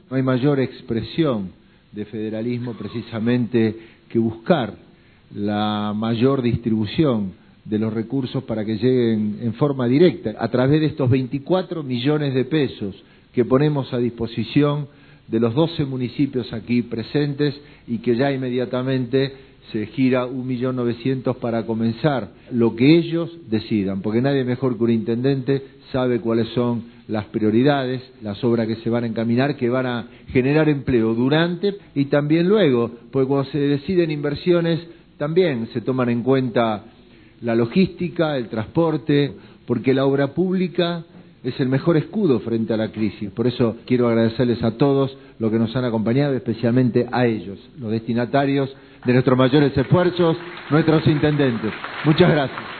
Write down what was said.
No hay mayor expresión de federalismo precisamente que buscar la mayor distribución de los recursos para que lleguen en forma directa a través de estos 24 millones de pesos que ponemos a disposición de los 12 municipios aquí presentes y que ya inmediatamente se gira 1.900.000 para comenzar lo que ellos decidan, porque nadie mejor que un intendente sabe cuáles son las prioridades, las obras que se van a encaminar, que van a generar empleo durante y también luego, porque cuando se deciden inversiones también se toman en cuenta la logística, el transporte, porque la obra pública es el mejor escudo frente a la crisis. Por eso quiero agradecerles a todos los que nos han acompañado, especialmente a ellos, los destinatarios de nuestros mayores esfuerzos, nuestros intendentes. Muchas gracias.